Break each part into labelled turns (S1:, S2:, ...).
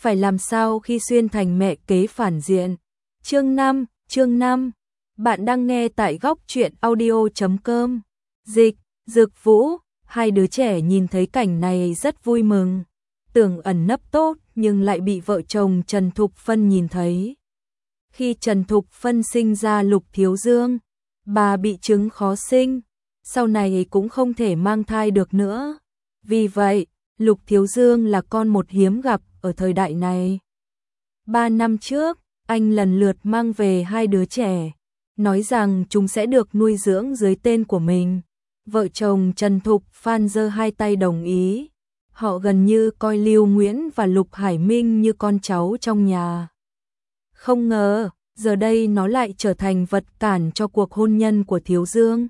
S1: phải làm sao khi xuyên thành mẹ kế phản diện. Chương 5. Bạn đang nghe tại góc truyện audio.com. Dịch, Dược Vũ, hai đứa trẻ nhìn thấy cảnh này rất vui mừng. Tưởng ẩn nấp tốt nhưng lại bị vợ chồng Trần Thục Phân nhìn thấy. Khi Trần Thục Phân sinh ra Lục Thiếu Dương, bà bị chứng khó sinh, sau này cũng không thể mang thai được nữa. Vì vậy, Lục Thiếu Dương là con một hiếm gặp ở thời đại này. 3 năm trước, anh lần lượt mang về hai đứa trẻ, nói rằng chúng sẽ được nuôi dưỡng dưới tên của mình. Vợ chồng Trần Thục Phan giơ hai tay đồng ý. Họ gần như coi Lưu Nguyễn và Lục Hải Minh như con cháu trong nhà. Không ngờ, giờ đây nó lại trở thành vật cản cho cuộc hôn nhân của Thiếu Dương.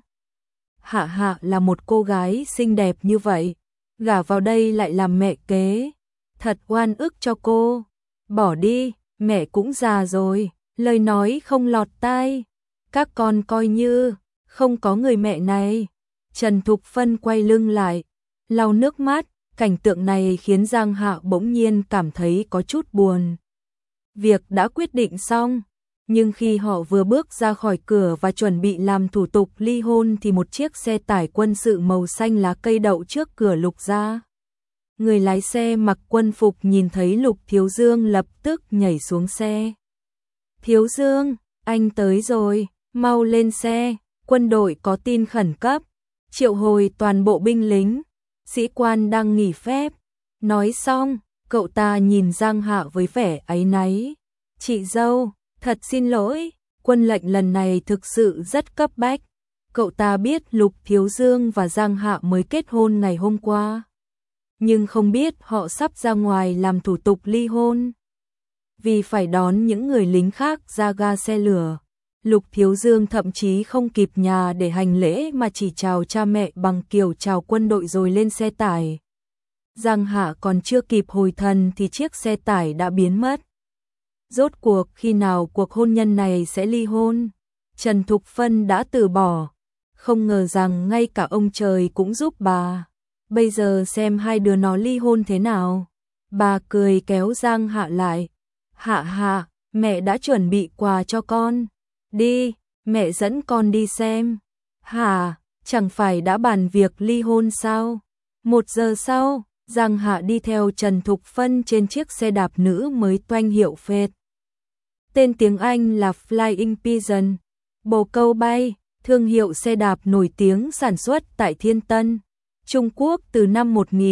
S1: Hạ Hạ là một cô gái xinh đẹp như vậy, gả vào đây lại làm mẹ kế. Thật oan ức cho cô. Bỏ đi, mẹ cũng già rồi, lời nói không lọt tai. Các con coi như không có người mẹ này. Trần Thục Phân quay lưng lại, lau nước mắt. Cảnh tượng này khiến Giang Hạ bỗng nhiên cảm thấy có chút buồn. Việc đã quyết định xong, nhưng khi họ vừa bước ra khỏi cửa và chuẩn bị làm thủ tục ly hôn thì một chiếc xe tải quân sự màu xanh lá cây đậu trước cửa Lục gia. Người lái xe mặc quân phục nhìn thấy Lục Thiếu Dương lập tức nhảy xuống xe. Thiếu Dương, anh tới rồi, mau lên xe, quân đội có tin khẩn cấp, triệu hồi toàn bộ binh lính. Sĩ quan đang nghỉ phép. Nói xong, cậu ta nhìn Giang Hạ với vẻ áy náy. Chị dâu, thật xin lỗi, quân lệnh lần này thực sự rất cấp bách. Cậu ta biết Lục Thiếu Dương và Giang Hạ mới kết hôn ngày hôm qua, nhưng không biết họ sắp ra ngoài làm thủ tục ly hôn. Vì phải đón những người lính khác ra ga xe lửa, Lục Thiếu Dương thậm chí không kịp nhà để hành lễ mà chỉ chào cha mẹ bằng kiểu chào quân đội rồi lên xe tải. Giang Hạ còn chưa kịp hồi thần thì chiếc xe tải đã biến mất. Rốt cuộc khi nào cuộc hôn nhân này sẽ ly hôn? Trần Thục Phân đã từ bỏ. Không ngờ rằng ngay cả ông trời cũng giúp bà. Bây giờ xem hai đứa nó ly hôn thế nào. Bà cười kéo Giang Hạ lại. Hạ Hạ, mẹ đã chuẩn bị quà cho con. Đi, mẹ dẫn con đi xem. Hả, chẳng phải đã bàn việc ly hôn sao? 1 giờ sau, Giang Hạ đi theo Trần Thục Phân trên chiếc xe đạp nữ mới toanh hiệu phệt. Tên tiếng Anh là Flying Pigeon, bồ câu bay, thương hiệu xe đạp nổi tiếng sản xuất tại Thiên Tân, Trung Quốc từ năm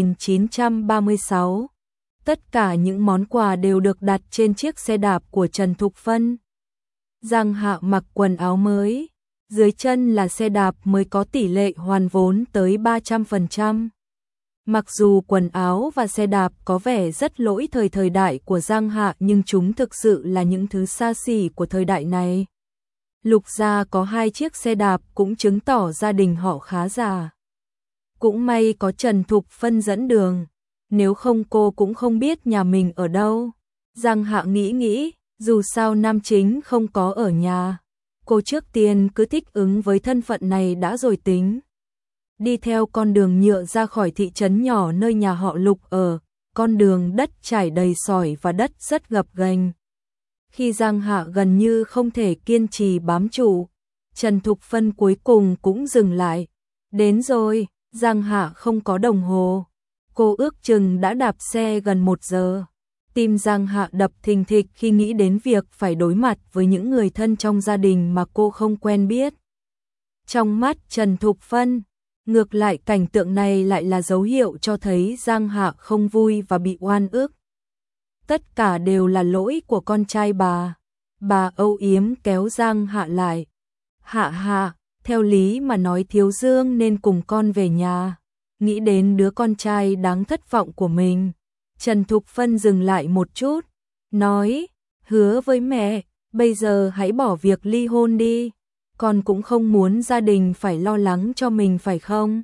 S1: 1936. Tất cả những món quà đều được đặt trên chiếc xe đạp của Trần Thục Phân. Giang Hạ mặc quần áo mới, dưới chân là xe đạp mới có tỷ lệ hoàn vốn tới 300%. Mặc dù quần áo và xe đạp có vẻ rất lỗi thời đại của Giang Hạ nhưng chúng thực sự là những thứ xa xỉ của thời đại này. Lục gia có 2 chiếc xe đạp cũng chứng tỏ gia đình họ khá già. Cũng may có Trần Thục Phân dẫn đường, nếu không cô cũng không biết nhà mình ở đâu. Giang Hạ nghĩ, dù sao nam chính không có ở nhà, cô trước tiên cứ thích ứng với thân phận này đã rồi tính. Đi theo con đường nhựa ra khỏi thị trấn nhỏ nơi nhà họ Lục ở, con đường đất trải đầy sỏi và đất rất gập ghềnh. Khi Giang Hạ gần như không thể kiên trì bám trụ, Trần Thục Phân cuối cùng cũng dừng lại. Đến rồi, Giang Hạ không có đồng hồ. Cô ước chừng đã đạp xe gần 1 giờ. Tim Giang Hạ đập thình thịch khi nghĩ đến việc phải đối mặt với những người thân trong gia đình mà cô không quen biết. Trong mắt Trần Thục Phân, ngược lại cảnh tượng này lại là dấu hiệu cho thấy Giang Hạ không vui và bị oan ức. Tất cả đều là lỗi của con trai bà. Bà âu yếm kéo Giang Hạ lại. Hạ Hạ, theo lý mà nói Thiếu Dương nên cùng con về nhà. Nghĩ đến đứa con trai đáng thất vọng của mình, Trần Thục Phân dừng lại một chút, nói, hứa với mẹ, bây giờ hãy bỏ việc ly hôn đi. Con cũng không muốn gia đình phải lo lắng cho mình phải không?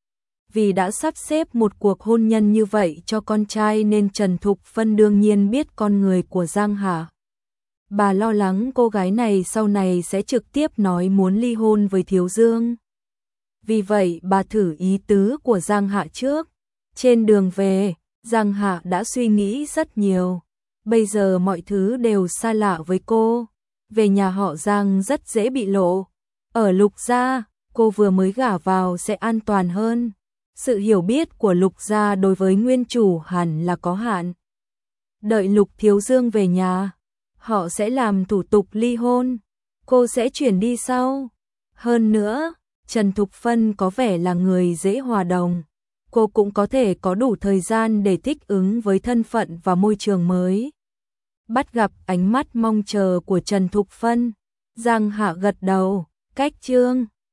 S1: Vì đã sắp xếp một cuộc hôn nhân như vậy cho con trai nên Trần Thục Phân đương nhiên biết con người của Giang Hạ. Bà lo lắng cô gái này sau này sẽ trực tiếp nói muốn ly hôn với Thiếu Dương. Vì vậy bà thử ý tứ của Giang Hạ trước. Trên đường về, Giang Hạ đã suy nghĩ rất nhiều. Bây giờ mọi thứ đều xa lạ với cô. Về nhà họ Giang rất dễ bị lộ. Ở Lục gia, cô vừa mới gả vào sẽ an toàn hơn. Sự hiểu biết của Lục gia đối với nguyên chủ hẳn là có hạn. Đợi Lục Thiếu Dương về nhà, họ sẽ làm thủ tục ly hôn. Cô sẽ chuyển đi sau. Hơn nữa, Trần Thục Phân có vẻ là người dễ hòa đồng. Cô cũng có thể có đủ thời gian để thích ứng với thân phận và môi trường mới. Bắt gặp ánh mắt mong chờ của Trần Thục Phân, Giang Hạ gật đầu, cách chương